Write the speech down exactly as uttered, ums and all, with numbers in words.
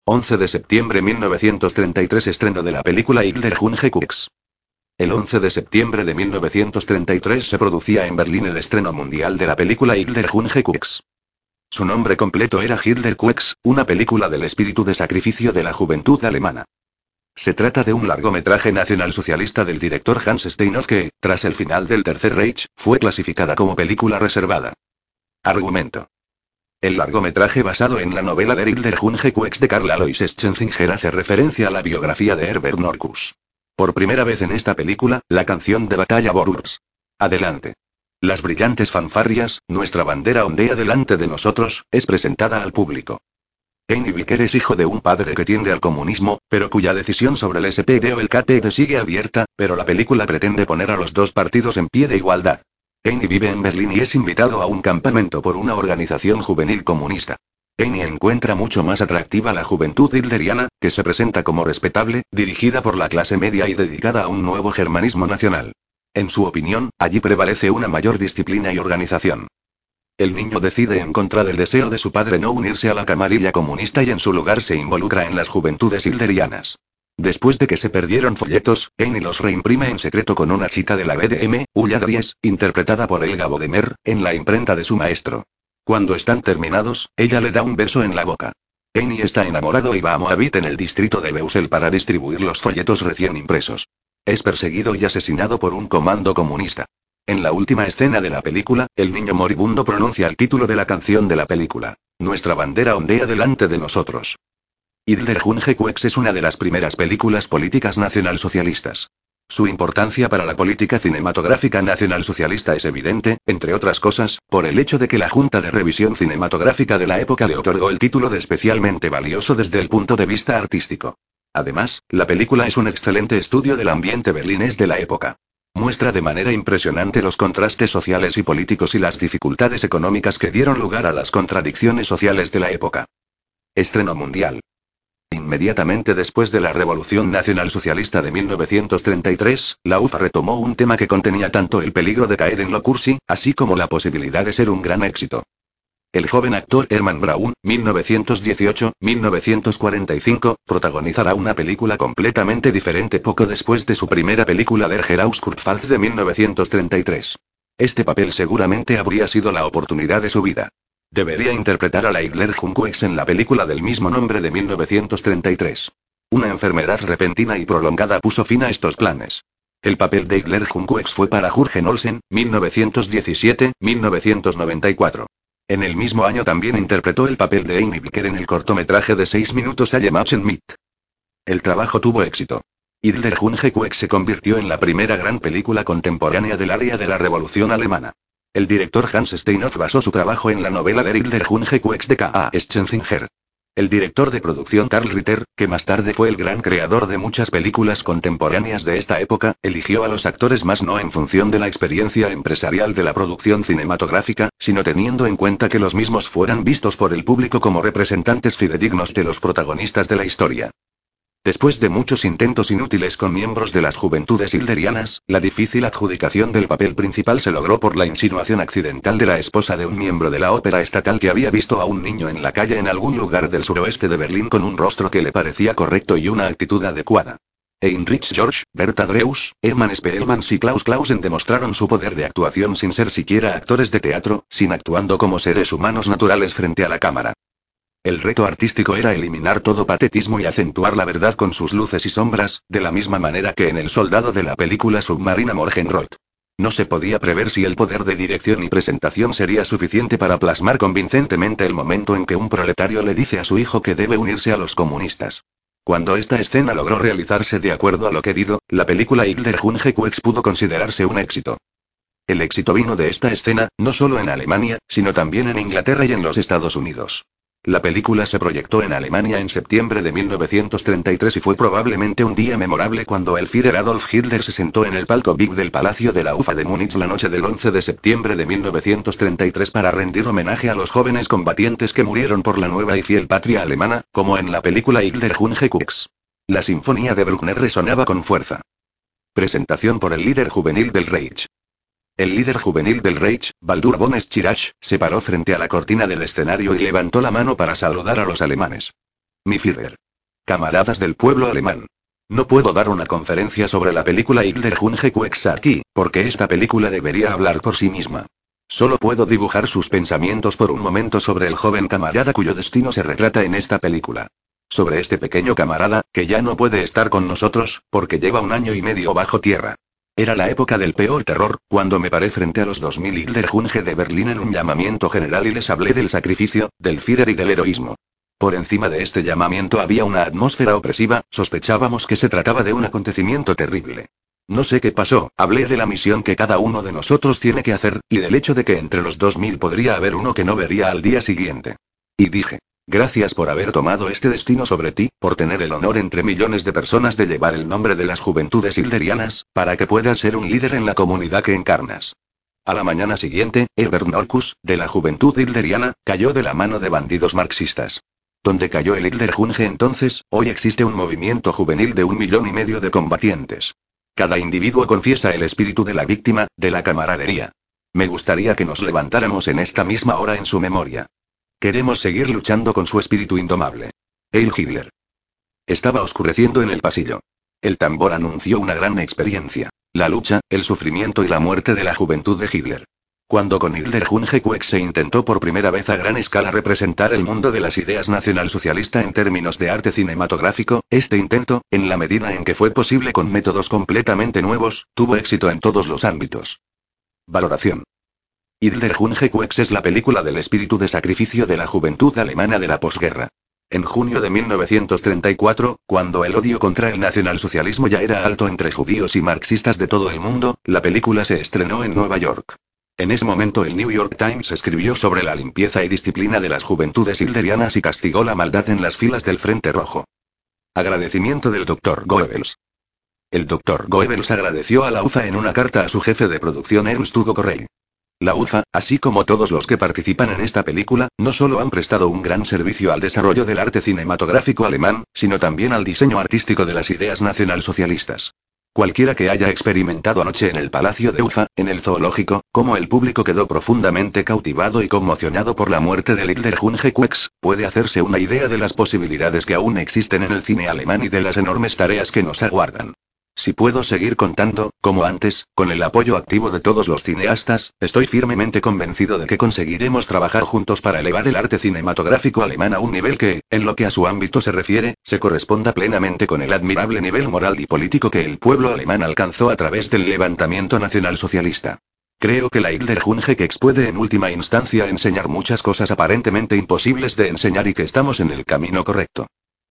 once de septiembre mil novecientos treinta y tres Estreno de la película Hitler Junge Kux. El once de septiembre de mil novecientos treinta y tres se producía en Berlín el estreno mundial de la película Hitler Junge Kux. Su nombre completo era Hitler Kux, una película del espíritu de sacrificio de la juventud alemana. Se trata de un largometraje nacionalsocialista del director Hans Steinhoff que, tras el final del Tercer Reich, fue clasificada como película reservada. Argumento. El largometraje basado en la novela Der Hitler Junge Kux de Karl Alois Schlesinger hace referencia a la biografía de Herbert Norkus. Por primera vez en esta película, la canción de batalla Borurs. Adelante. Las brillantes fanfarrias, nuestra bandera ondea delante de nosotros, es presentada al público. Heini Wicker es hijo de un padre que tiende al comunismo, pero cuya decisión sobre el S P D o el K P D sigue abierta, pero la película pretende poner a los dos partidos en pie de igualdad. Heini vive en Berlín y es invitado a un campamento por una organización juvenil comunista. Heini encuentra mucho más atractiva la juventud hitleriana, que se presenta como respetable, dirigida por la clase media y dedicada a un nuevo germanismo nacional. En su opinión, allí prevalece una mayor disciplina y organización. El niño decide en contra del deseo de su padre no unirse a la camarilla comunista y en su lugar se involucra en las juventudes hitlerianas. Después de que se perdieron folletos, Heini los reimprime en secreto con una chica de la B D M, Ulla Dries, interpretada por Helga Bodemer, en la imprenta de su maestro. Cuando están terminados, ella le da un beso en la boca. Heini está enamorado y va a Moabit en el distrito de Beusel para distribuir los folletos recién impresos. Es perseguido y asesinado por un comando comunista. En la última escena de la película, el niño moribundo pronuncia el título de la canción de la película. Nuestra bandera ondea delante de nosotros. Hitler Junge Kux es una de las primeras películas políticas nacionalsocialistas. Su importancia para la política cinematográfica nacionalsocialista es evidente, entre otras cosas, por el hecho de que la Junta de Revisión Cinematográfica de la época le otorgó el título de especialmente valioso desde el punto de vista artístico. Además, la película es un excelente estudio del ambiente berlinés de la época. Muestra de manera impresionante los contrastes sociales y políticos y las dificultades económicas que dieron lugar a las contradicciones sociales de la época. Estreno mundial. Inmediatamente después de la Revolución Nacionalsocialista de mil novecientos treinta y tres, la U F A retomó un tema que contenía tanto el peligro de caer en lo cursi, así como la posibilidad de ser un gran éxito. El joven actor Hermann Braun, mil novecientos dieciocho a mil novecientos cuarenta y cinco, protagonizará una película completamente diferente poco después de su primera película Der Herauskurpfalz de mil novecientos treinta y tres. Este papel seguramente habría sido la oportunidad de su vida. Debería interpretar a la Hitler Junge Kux en la película del mismo nombre de mil novecientos treinta y tres. Una enfermedad repentina y prolongada puso fin a estos planes. El papel de Hitler Junge Kux fue para Jürgen Olsen, mil novecientos diecisiete a mil novecientos noventa y cuatro. En el mismo año también interpretó el papel de Heini Wicker en el cortometraje de seis minutos Alle Machen mit. El trabajo tuvo éxito. Hitler Junge Kux se convirtió en la primera gran película contemporánea del área de la Revolución Alemana. El director Hans Steinhoff basó su trabajo en la novela Der Hitler Junge Kux de K A Schlesinger. El director de producción Karl Ritter, que más tarde fue el gran creador de muchas películas contemporáneas de esta época, eligió a los actores más no en función de la experiencia empresarial de la producción cinematográfica, sino teniendo en cuenta que los mismos fueran vistos por el público como representantes fidedignos de los protagonistas de la historia. Después de muchos intentos inútiles con miembros de las juventudes hitlerianas, la difícil adjudicación del papel principal se logró por la insinuación accidental de la esposa de un miembro de la ópera estatal que había visto a un niño en la calle en algún lugar del suroeste de Berlín con un rostro que le parecía correcto y una actitud adecuada. Heinrich George, Berta Dreus, Hermann Spellmans y Klaus Clausen demostraron su poder de actuación sin ser siquiera actores de teatro, sin actuando como seres humanos naturales frente a la cámara. El reto artístico era eliminar todo patetismo y acentuar la verdad con sus luces y sombras, de la misma manera que en El soldado de la película submarina Morgenroth. No se podía prever si el poder de dirección y presentación sería suficiente para plasmar convincentemente el momento en que un proletario le dice a su hijo que debe unirse a los comunistas. Cuando esta escena logró realizarse de acuerdo a lo querido, la película Hitler Junge Kux pudo considerarse un éxito. El éxito vino de esta escena, no solo en Alemania, sino también en Inglaterra y en los Estados Unidos. La película se proyectó en Alemania en septiembre de mil novecientos treinta y tres y fue probablemente un día memorable cuando el Führer Adolf Hitler se sentó en el palco V I P del Palacio de la U F A de Múnich la noche del once de septiembre de mil novecientos treinta y tres para rendir homenaje a los jóvenes combatientes que murieron por la nueva y fiel patria alemana, como en la película Hitler Junge Kux. La sinfonía de Bruckner resonaba con fuerza. Presentación por el líder juvenil del Reich. El líder juvenil del Reich, Baldur von Schirach, se paró frente a la cortina del escenario y levantó la mano para saludar a los alemanes. Mi Führer. Camaradas del pueblo alemán. No puedo dar una conferencia sobre la película Hitler Junge Quex aquí, porque esta película debería hablar por sí misma. Solo puedo dibujar sus pensamientos por un momento sobre el joven camarada cuyo destino se retrata en esta película. Sobre este pequeño camarada, que ya no puede estar con nosotros, porque lleva un año y medio bajo tierra. Era la época del peor terror, cuando me paré frente a los dos mil Hitler Junge de Berlín en un llamamiento general y les hablé del sacrificio, del Führer y del heroísmo. Por encima de este llamamiento había una atmósfera opresiva, sospechábamos que se trataba de un acontecimiento terrible. No sé qué pasó, hablé de la misión que cada uno de nosotros tiene que hacer, y del hecho de que entre los dos mil podría haber uno que no vería al día siguiente. Y dije, gracias por haber tomado este destino sobre ti, por tener el honor entre millones de personas de llevar el nombre de las juventudes hilderianas, para que puedas ser un líder en la comunidad que encarnas. A la mañana siguiente, Herbert Norkus, de la juventud hilderiana, cayó de la mano de bandidos marxistas. Donde cayó el Hitler Junge entonces, hoy existe un movimiento juvenil de un millón y medio de combatientes. Cada individuo confiesa el espíritu de la víctima, de la camaradería. Me gustaría que nos levantáramos en esta misma hora en su memoria. Queremos seguir luchando con su espíritu indomable. Heil Hitler. Estaba oscureciendo en el pasillo. El tambor anunció una gran experiencia. La lucha, el sufrimiento y la muerte de la juventud de Hitler. Cuando con Hitler Junge Quex se intentó por primera vez a gran escala representar el mundo de las ideas nacionalsocialista en términos de arte cinematográfico, este intento, en la medida en que fue posible con métodos completamente nuevos, tuvo éxito en todos los ámbitos. Valoración. Hitler Junge Quex es la película del espíritu de sacrificio de la juventud alemana de la posguerra. En junio de mil novecientos treinta y cuatro, cuando el odio contra el nacionalsocialismo ya era alto entre judíos y marxistas de todo el mundo, la película se estrenó en Nueva York. En ese momento el New York Times escribió sobre la limpieza y disciplina de las juventudes hilderianas y castigó la maldad en las filas del Frente Rojo. Agradecimiento del doctor Goebbels. El doctor Goebbels agradeció a la U F A en una carta a su jefe de producción Ernst Hugo Correy. La U F A, así como todos los que participan en esta película, no solo han prestado un gran servicio al desarrollo del arte cinematográfico alemán, sino también al diseño artístico de las ideas nacionalsocialistas. Cualquiera que haya experimentado anoche en el Palacio de U F A, en el zoológico, cómo el público quedó profundamente cautivado y conmocionado por la muerte de Hitler Junge Quex, puede hacerse una idea de las posibilidades que aún existen en el cine alemán y de las enormes tareas que nos aguardan. Si puedo seguir contando, como antes, con el apoyo activo de todos los cineastas, estoy firmemente convencido de que conseguiremos trabajar juntos para elevar el arte cinematográfico alemán a un nivel que, en lo que a su ámbito se refiere, se corresponda plenamente con el admirable nivel moral y político que el pueblo alemán alcanzó a través del levantamiento nacionalsocialista. Creo que la Hitler Junge Quex puede en última instancia enseñar muchas cosas aparentemente imposibles de enseñar y que estamos en el camino correcto.